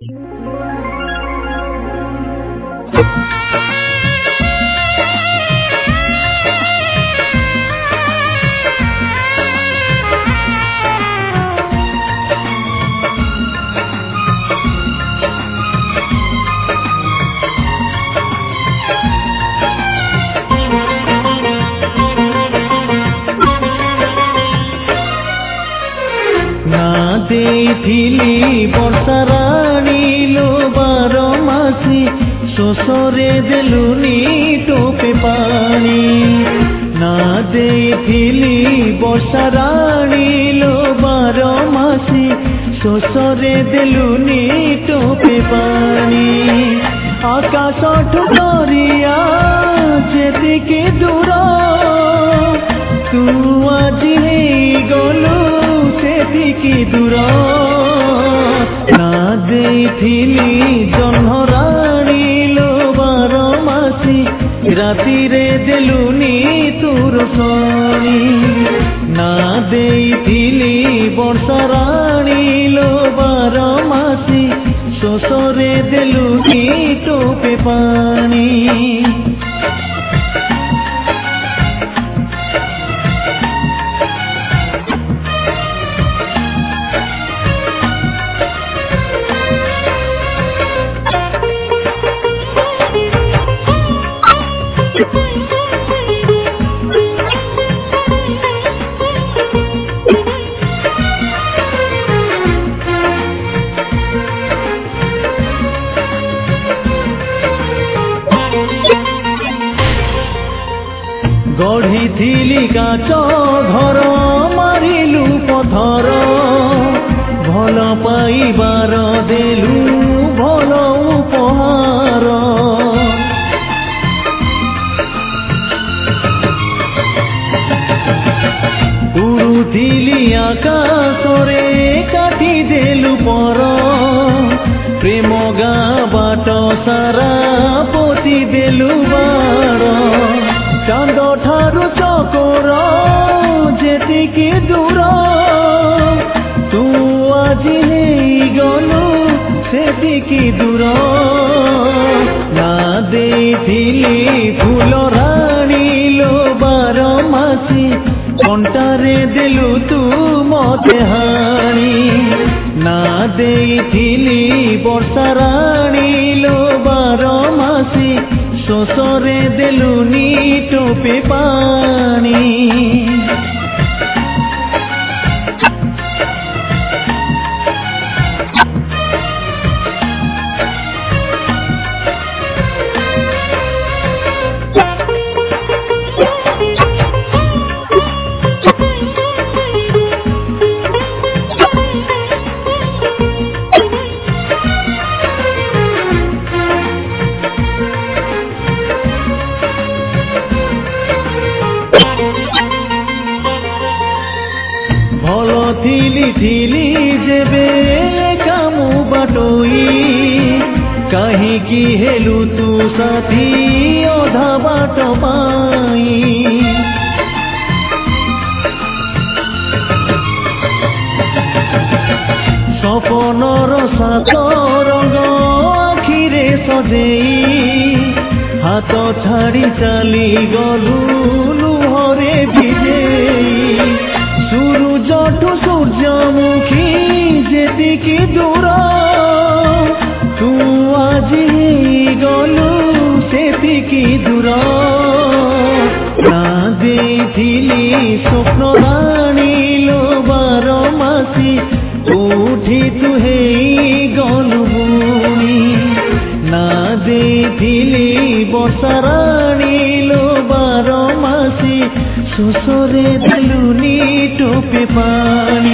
ଦେଇଥିଲି ବର୍ଷାରାଣୀ ଲୋ ବାରମାସୀ ଶୋଷରେ ଦେଲୁନି ଟୋପେ ପାଣି ନା ଦେଇଥିଲି ବର୍ଷାରାଣୀ ଲୋ ବାରମାସୀ ଶୋଷରେ ଦେଲୁନି ଟୋପେ ପାଣି ଆକାଶଠୁ ଦରିଆ ଯେତିକି ଦୂର ତୁ ଆଜି ହେଇଗଲୁ ସେତିକି ଦୂର ନା ଦେଇଥିଲି ଜହ୍ନରାଣୀ ଲୋ ବାରମାସୀ ରାତିରେ ଦେଲୁନି ତୋର ଶଣି ନା ଦେଇଥିଲି ବର୍ଷାରାଣୀ ଲୋ ବାରମାସୀ ଶୋଷରେ ଦେଲୁନି ଟୋପେ ପାଣି ଗଢ଼ିଥିଲି କାଚ ଘର ମାରିଲୁ ପଥର ଭଲ ପାଇବାର ଦେଲୁ ଭଲ ଉପହାର ଉଡ଼ୁଥିଲି ଆକାଶରେ କାଟିଦେଲୁ ପର ପ୍ରେମ ଗାଁ ବାଟ ସାରା ପୋତି ଦେଲୁ ବାଡ଼ ଚାନ୍ଦ ଠାରୁ ଚକୋର ଯେତିକି ଦୂର ତୁ ଆଜି ହେଇଗଲୁ ସେତିକି ଦୂର ନା ଦେଇଥିଲି ଫୁଲରାଣୀ ଲୋ ବାରମାସୀ କଣ୍ଟାରେ ଦେଲୁ ତୁ ମତେ ହାଣି ନା ଦେଇଥିଲି ବର୍ଷାରାଣୀ ଲୋ ବାରମାସୀ ଶୋଷରେ ଦେଲୁନି ଟୋପେ ପାଣି ଥିଲି ଯେବେ କାମୁ ବାଟୋଇ କାହିଁକି ହେଲୁ ତୁ ସାଥୀ ଅଧା ବାଟ ପାଇଁ ସପନର ସାତ ରଙ୍ଗ ଆଖିରେ ସଜେଇ ହାତ ଛାଡ଼ି ଚାଲିଗଲୁ ଲୁହରେ ଭିଜେଇ ସୂରୁଜଠୁ ସୂର୍ଯ୍ୟମୁଖୀ ଯେତିକି ଦୂର ତୁ ଆଜି ହେଇଗଲୁ ସେତିକି ଦୂର ନା ଦେଇଥିଲି ସ୍ୱପ୍ନରାଣୀ ଲୋ ବାରମାସୀ କୋଉଠି ତୁ ହେଇଗଲୁ ବୁଣି ନା ଦେଇଥିଲି ବର୍ଷାରାଣୀ ଲୋ ବାରମାସୀ ଶୋଷରେ ଦେଲୁନି ଟୋପେ ପାଣି